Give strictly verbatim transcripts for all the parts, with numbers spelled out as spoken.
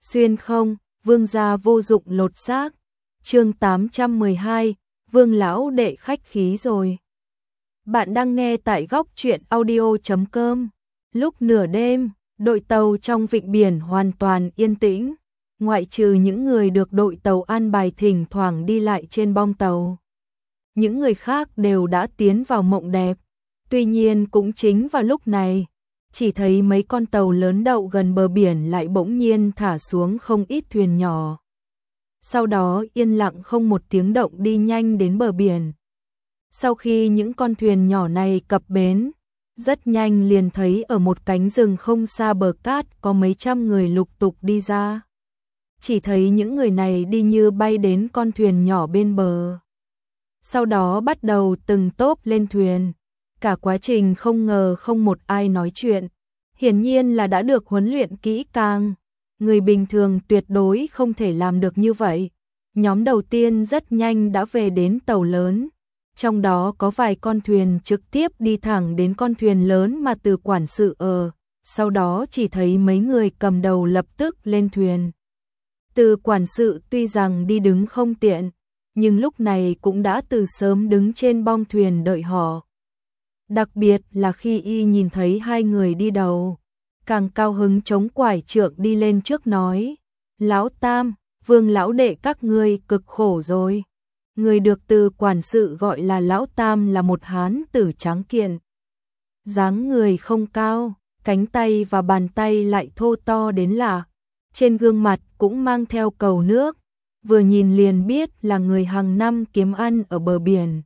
Xuyên không, vương gia vô dụng lột xác. Chương tám trăm mười hai, Vương lão đệ khách khí rồi. Bạn đang nghe tại góc truyện audio chấm com. Lúc nửa đêm, đội tàu trong vịnh biển hoàn toàn yên tĩnh, ngoại trừ những người được đội tàu an bài thỉnh thoảng đi lại trên bong tàu. Những người khác đều đã tiến vào mộng đẹp. Tuy nhiên cũng chính vào lúc này, chỉ thấy mấy con tàu lớn đậu gần bờ biển lại bỗng nhiên thả xuống không ít thuyền nhỏ. Sau đó yên lặng không một tiếng động đi nhanh đến bờ biển. Sau khi những con thuyền nhỏ này cập bến, rất nhanh liền thấy ở một cánh rừng không xa bờ cát có mấy trăm người lục tục đi ra. Chỉ thấy những người này đi như bay đến con thuyền nhỏ bên bờ. Sau đó bắt đầu từng tốp lên thuyền. Cả quá trình không ngờ không một ai nói chuyện. Hiển nhiên là đã được huấn luyện kỹ càng. Người bình thường tuyệt đối không thể làm được như vậy. Nhóm đầu tiên rất nhanh đã về đến tàu lớn. Trong đó có vài con thuyền trực tiếp đi thẳng đến con thuyền lớn mà Từ quản sự ở. Sau đó chỉ thấy mấy người cầm đầu lập tức lên thuyền. Từ quản sự tuy rằng đi đứng không tiện, nhưng lúc này cũng đã từ sớm đứng trên bong thuyền đợi họ. Đặc biệt là khi y nhìn thấy hai người đi đầu, càng cao hứng chống quải trượng đi lên trước nói: "Lão Tam, Vương lão đệ các ngươi cực khổ rồi." Người được Từ quản sự gọi là Lão Tam là một hán tử tráng kiện. Dáng người không cao, cánh tay và bàn tay lại thô to đến lạ. Trên gương mặt cũng mang theo cầu nước, vừa nhìn liền biết là người hàng năm kiếm ăn ở bờ biển.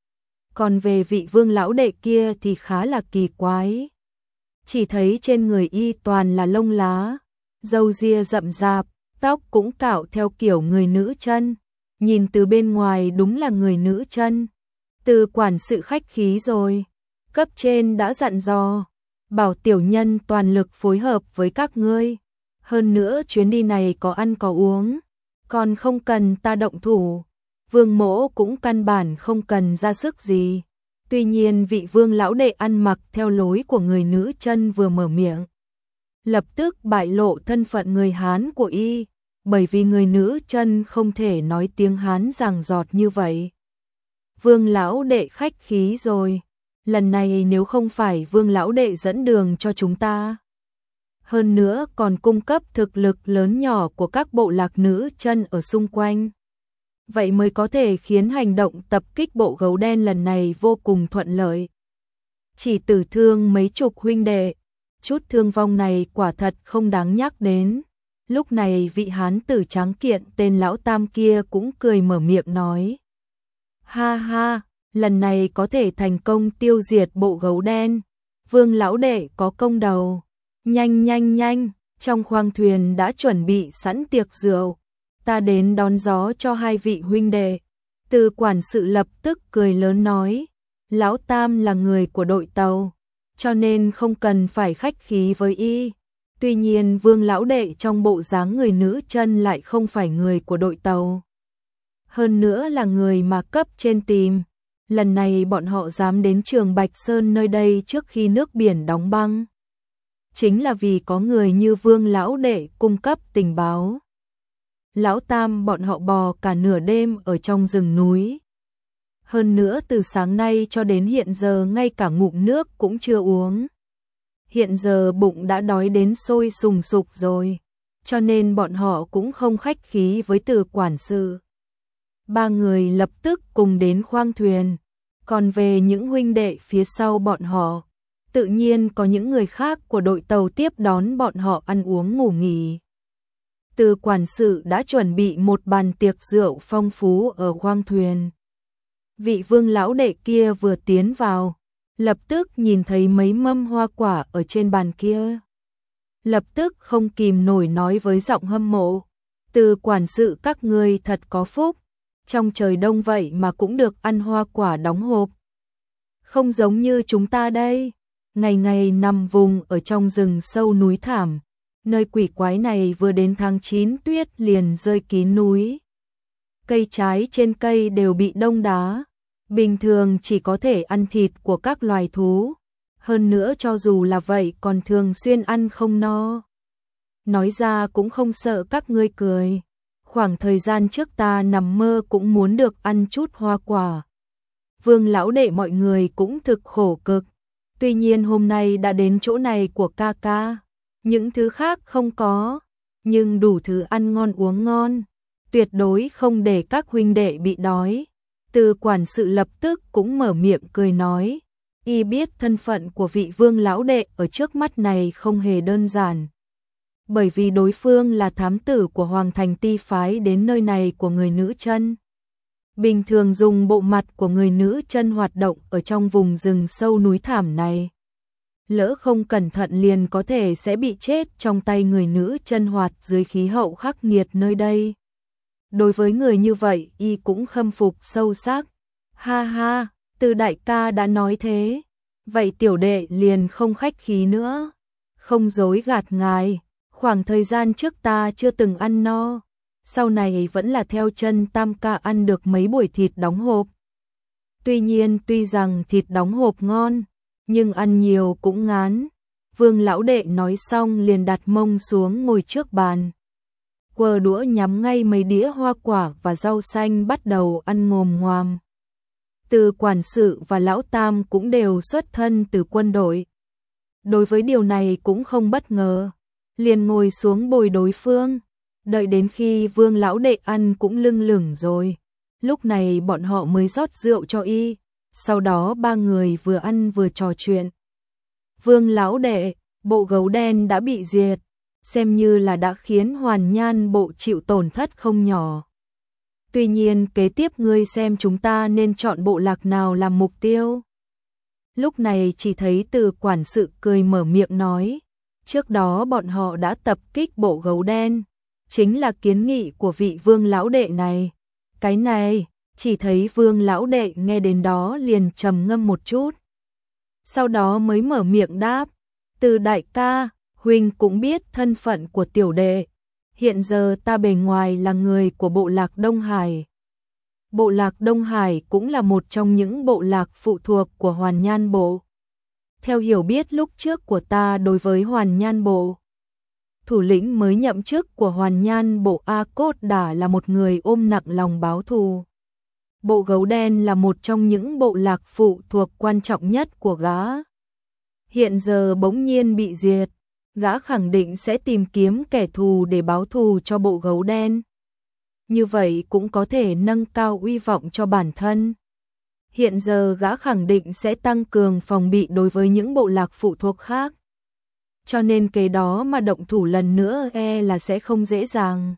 Còn về vị Vương lão đệ kia thì khá là kỳ quái. Chỉ thấy trên người y toàn là lông lá, râu ria rậm rạp, tóc cũng cạo theo kiểu người nữ chân. Nhìn từ bên ngoài đúng là người nữ chân. Từ quản sự khách khí rồi. Cấp trên đã dặn dò, bảo tiểu nhân toàn lực phối hợp với các ngươi. Hơn nữa chuyến đi này có ăn có uống, còn không cần ta động thủ. Vương mỗ cũng căn bản không cần ra sức gì. Tuy nhiên vị Vương lão đệ ăn mặc theo lối của người nữ chân vừa mở miệng, lập tức bại lộ thân phận người Hán của y, bởi vì người nữ chân không thể nói tiếng Hán ràng rọt như vậy. Vương lão đệ khách khí rồi, lần này nếu không phải Vương lão đệ dẫn đường cho chúng ta, hơn nữa còn cung cấp thực lực lớn nhỏ của các bộ lạc nữ chân ở xung quanh, vậy mới có thể khiến hành động tập kích bộ gấu đen lần này vô cùng thuận lợi. Chỉ tử thương mấy chục huynh đệ, chút thương vong này quả thật không đáng nhắc đến. Lúc này vị hán tử tráng kiện tên Lão Tam kia cũng cười mở miệng nói: "Ha ha, lần này có thể thành công tiêu diệt bộ gấu đen, Vương lão đệ có công đầu. Nhanh nhanh nhanh, trong khoang thuyền đã chuẩn bị sẵn tiệc rượu, ta đến đón gió cho hai vị huynh đệ." Từ quản sự lập tức cười lớn nói: "Lão Tam là người của đội tàu, cho nên không cần phải khách khí với y." Tuy nhiên Vương lão đệ trong bộ dáng người nữ chân lại không phải người của đội tàu. Hơn nữa là người mà cấp trên tìm. Lần này bọn họ dám đến Trường Bạch Sơn nơi đây trước khi nước biển đóng băng, chính là vì có người như Vương lão đệ cung cấp tình báo. Lão Tam bọn họ bò cả nửa đêm ở trong rừng núi. Hơn nữa từ sáng nay cho đến hiện giờ ngay cả ngụm nước cũng chưa uống. Hiện giờ bụng đã đói đến sôi sùng sục rồi, cho nên bọn họ cũng không khách khí với Từ quản sự. Ba người lập tức cùng đến khoang thuyền, còn về những huynh đệ phía sau bọn họ, tự nhiên có những người khác của đội tàu tiếp đón bọn họ ăn uống ngủ nghỉ. Từ quản sự đã chuẩn bị một bàn tiệc rượu phong phú ở khoang thuyền. Vị Vương lão đệ kia vừa tiến vào, lập tức nhìn thấy mấy mâm hoa quả ở trên bàn kia. Lập tức không kìm nổi nói với giọng hâm mộ: "Từ quản sự các ngươi thật có phúc, trong trời đông vậy mà cũng được ăn hoa quả đóng hộp. Không giống như chúng ta đây, ngày ngày nằm vùng ở trong rừng sâu núi thảm, nơi quỷ quái này vừa đến tháng chín tuyết liền rơi kín núi. Cây trái trên cây đều bị đông đá. Bình thường chỉ có thể ăn thịt của các loài thú, hơn nữa cho dù là vậy còn thường xuyên ăn không no. nói ra cũng không sợ các ngươi cười. Khoảng thời gian trước ta nằm mơ cũng muốn được ăn chút hoa quả. Vương lão đệ mọi người cũng thực khổ cực. Tuy nhiên hôm nay đã đến chỗ này của ca ca. Những thứ khác không có, nhưng đủ thứ ăn ngon uống ngon. Tuyệt đối không để các huynh đệ bị đói. Từ quản sự lập tức cũng mở miệng cười nói. Y biết thân phận của vị vương lão đệ ở trước mắt này không hề đơn giản. Bởi vì đối phương là thám tử của Hoàng Thành Ti phái đến nơi này của người nữ chân. Bình thường dùng bộ mặt của người nữ chân hoạt động ở trong vùng rừng sâu núi thảm này. Lỡ không cẩn thận liền có thể sẽ bị chết trong tay người nữ chân hoạt dưới khí hậu khắc nghiệt nơi đây. Đối với người như vậy, y cũng khâm phục sâu sắc. Ha ha, Từ đại ca đã nói thế. Vậy tiểu đệ liền không khách khí nữa. Không dối gạt ngài, khoảng thời gian trước ta chưa từng ăn no. Sau này vẫn là theo chân tam ca ăn được mấy buổi thịt đóng hộp. Tuy nhiên tuy rằng thịt đóng hộp ngon, nhưng ăn nhiều cũng ngán. Vương lão đệ nói xong liền đặt mông xuống ngồi trước bàn. Quờ đũa nhắm ngay mấy đĩa hoa quả và rau xanh bắt đầu ăn ngồm ngoàm. Từ quản sự và lão tam cũng đều xuất thân từ quân đội. Đối với điều này cũng không bất ngờ. Liền ngồi xuống bồi đối phương. Đợi đến khi vương lão đệ ăn cũng lưng lửng rồi. Lúc này bọn họ mới rót rượu cho y. Sau đó ba người vừa ăn vừa trò chuyện. Vương lão đệ, bộ gấu đen đã bị diệt. Xem như là đã khiến Hoàn Nhan bộ chịu tổn thất không nhỏ. Tuy nhiên kế tiếp ngươi xem chúng ta nên chọn bộ lạc nào làm mục tiêu. Lúc này chỉ thấy Từ quản sự cười mở miệng nói. Trước đó bọn họ đã tập kích bộ gấu đen. Chính là kiến nghị của vị vương lão đệ này. Cái này, chỉ thấy vương lão đệ nghe đến đó liền trầm ngâm một chút. Sau đó mới mở miệng đáp. Từ đại ca, huynh cũng biết thân phận của tiểu đệ. Hiện giờ ta bề ngoài là người của bộ lạc Đông Hải. Bộ lạc Đông Hải cũng là một trong những bộ lạc phụ thuộc của Hoàn Nhan bộ. Theo hiểu biết lúc trước của ta đối với Hoàn Nhan bộ, thủ lĩnh mới nhậm chức của Hoàn Nhan bộ A Cốt Đả là một người ôm nặng lòng báo thù. Bộ gấu đen là một trong những bộ lạc phụ thuộc quan trọng nhất của gã. Hiện giờ bỗng nhiên bị diệt, gã khẳng định sẽ tìm kiếm kẻ thù để báo thù cho bộ gấu đen. Như vậy cũng có thể nâng cao uy vọng cho bản thân. Hiện giờ gã khẳng định sẽ tăng cường phòng bị đối với những bộ lạc phụ thuộc khác. Cho nên kế đó mà động thủ lần nữa e là sẽ không dễ dàng.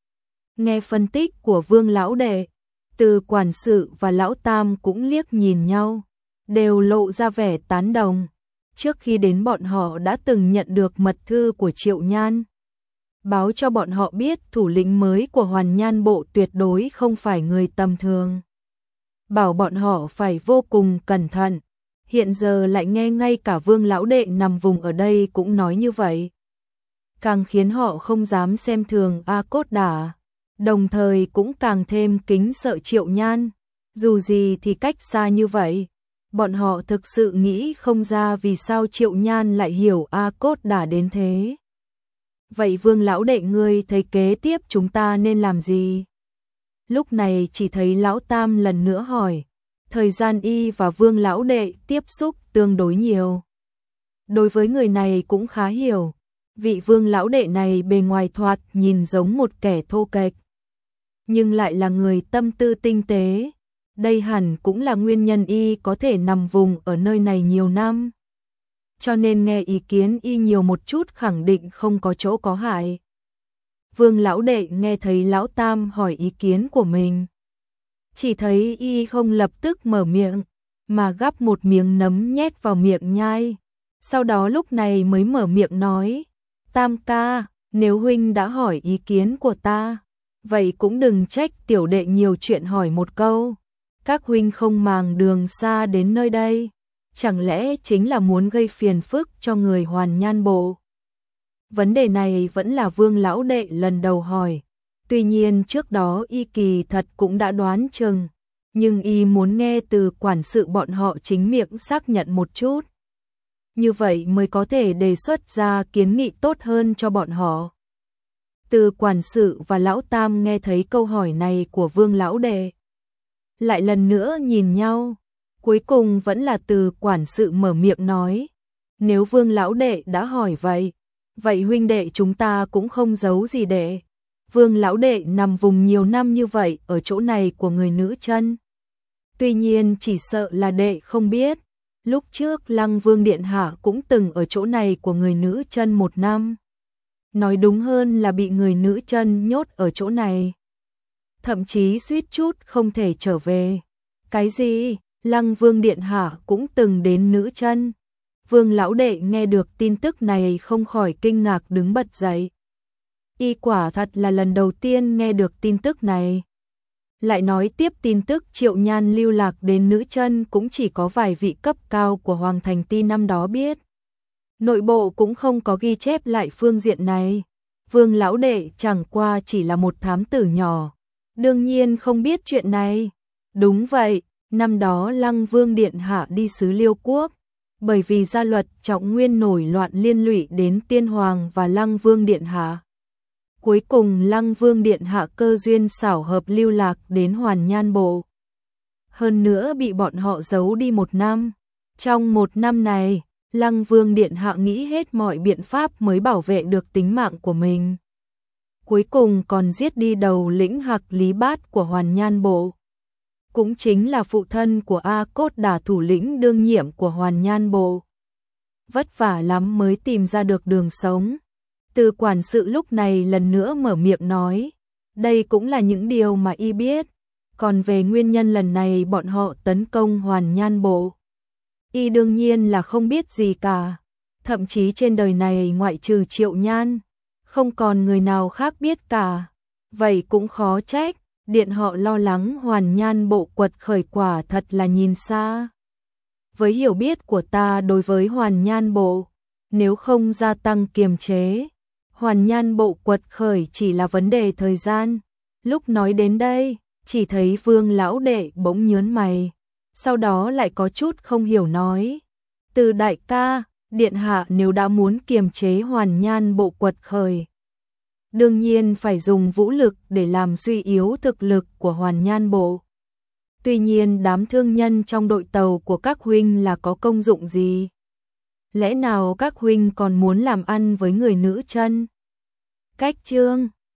Nghe phân tích của vương lão đệ, Từ quản sự và lão tam cũng liếc nhìn nhau, đều lộ ra vẻ tán đồng. Trước khi đến bọn họ đã từng nhận được mật thư của Triệu Nhan. Báo cho bọn họ biết thủ lĩnh mới của Hoàn Nhan bộ tuyệt đối không phải người tầm thường. Bảo bọn họ phải vô cùng cẩn thận. Hiện giờ lại nghe ngay cả vương lão đệ nằm vùng ở đây cũng nói như vậy. Càng khiến họ không dám xem thường A Cốt Đả. Đồng thời cũng càng thêm kính sợ Triệu Nhan. Dù gì thì cách xa như vậy. Bọn họ thực sự nghĩ không ra vì sao Triệu Nhan lại hiểu A Cốt Đả đến thế. Vậy vương lão đệ ngươi thấy kế tiếp chúng ta nên làm gì? Lúc này chỉ thấy lão tam lần nữa hỏi. Thời gian y và vương lão đệ tiếp xúc tương đối nhiều. Đối với người này cũng khá hiểu. Vị vương lão đệ này bề ngoài thoạt nhìn giống một kẻ thô kệch, nhưng lại là người tâm tư tinh tế. Đây hẳn cũng là nguyên nhân y có thể nằm vùng ở nơi này nhiều năm. Cho nên nghe ý kiến y nhiều một chút khẳng định không có chỗ có hại. Vương lão đệ nghe thấy lão tam hỏi ý kiến của mình. Chỉ thấy y không lập tức mở miệng, mà gắp một miếng nấm nhét vào miệng nhai. Sau đó lúc này mới mở miệng nói. Tam ca, nếu huynh đã hỏi ý kiến của ta, vậy cũng đừng trách tiểu đệ nhiều chuyện hỏi một câu. Các huynh không màng đường xa đến nơi đây, chẳng lẽ chính là muốn gây phiền phức cho người Hoàn Nhan bộ? Vấn đề này vẫn là vương lão đệ lần đầu hỏi. Tuy nhiên trước đó y kỳ thật cũng đã đoán chừng, nhưng y muốn nghe từ quản sự bọn họ chính miệng xác nhận một chút. Như vậy mới có thể đề xuất ra kiến nghị tốt hơn cho bọn họ. Từ quản sự và lão tam nghe thấy câu hỏi này của Vương lão đệ, lại lần nữa nhìn nhau, cuối cùng vẫn là Từ quản sự mở miệng nói, nếu Vương lão đệ đã hỏi vậy, vậy huynh đệ chúng ta cũng không giấu gì đệ. Vương lão đệ nằm vùng nhiều năm như vậy ở chỗ này của người nữ chân. Tuy nhiên chỉ sợ là đệ không biết, lúc trước Lăng Vương điện hạ cũng từng ở chỗ này của người nữ chân một năm. Nói đúng hơn là bị người nữ chân nhốt ở chỗ này. Thậm chí suýt chút không thể trở về. Cái gì? Lăng Vương điện hạ cũng từng đến nữ chân. Vương lão đệ nghe được tin tức này không khỏi kinh ngạc đứng bật dậy. Y quả thật là lần đầu tiên nghe được tin tức này. Lại nói tiếp tin tức Triệu Nhan lưu lạc đến nữ chân cũng chỉ có vài vị cấp cao của Hoàng Thành Ti năm đó biết. Nội bộ cũng không có ghi chép lại phương diện này. Vương lão đệ chẳng qua chỉ là một thám tử nhỏ, đương nhiên không biết chuyện này. Đúng vậy, năm đó Lăng Vương điện hạ đi xứ Liêu quốc, bởi vì gia luật Trọng Nguyên nổi loạn liên lụy đến Tiên Hoàng và Lăng Vương điện hạ. Cuối cùng Lăng Vương điện hạ cơ duyên xảo hợp lưu lạc đến Hoàn Nhan Bộ. Hơn nữa bị bọn họ giấu đi một năm. Trong một năm này, Lăng Vương điện hạ nghĩ hết mọi biện pháp mới bảo vệ được tính mạng của mình. Cuối cùng còn giết đi đầu lĩnh Hạc Lý Bát của Hoàn Nhan Bộ. Cũng chính là phụ thân của A Cốt Đả thủ lĩnh đương nhiệm của Hoàn Nhan Bộ. Vất vả lắm mới tìm ra được đường sống. Từ quản sự lúc này lần nữa mở miệng nói, đây cũng là những điều mà y biết, còn về nguyên nhân lần này bọn họ tấn công Hoàn Nhan Bộ, y đương nhiên là không biết gì cả, thậm chí trên đời này ngoại trừ Triệu Nhan, không còn người nào khác biết cả, vậy cũng khó trách, điện họ lo lắng Hoàn Nhan Bộ quật khởi quả thật là nhìn xa. Với hiểu biết của ta đối với Hoàn Nhan Bộ, nếu không gia tăng kiềm chế, Hoàn Nhan Bộ quật khởi chỉ là vấn đề thời gian. Lúc nói đến đây, chỉ thấy Vương lão đệ bỗng nhớn mày, sau đó lại có chút không hiểu nói, Từ đại ca, điện hạ nếu đã muốn kiềm chế Hoàn Nhan Bộ quật khởi, đương nhiên phải dùng vũ lực để làm suy yếu thực lực của Hoàn Nhan Bộ. Tuy nhiên đám thương nhân trong đội tàu của các huynh là có công dụng gì? Lẽ nào các huynh còn muốn làm ăn với người nữ chân? Cách chương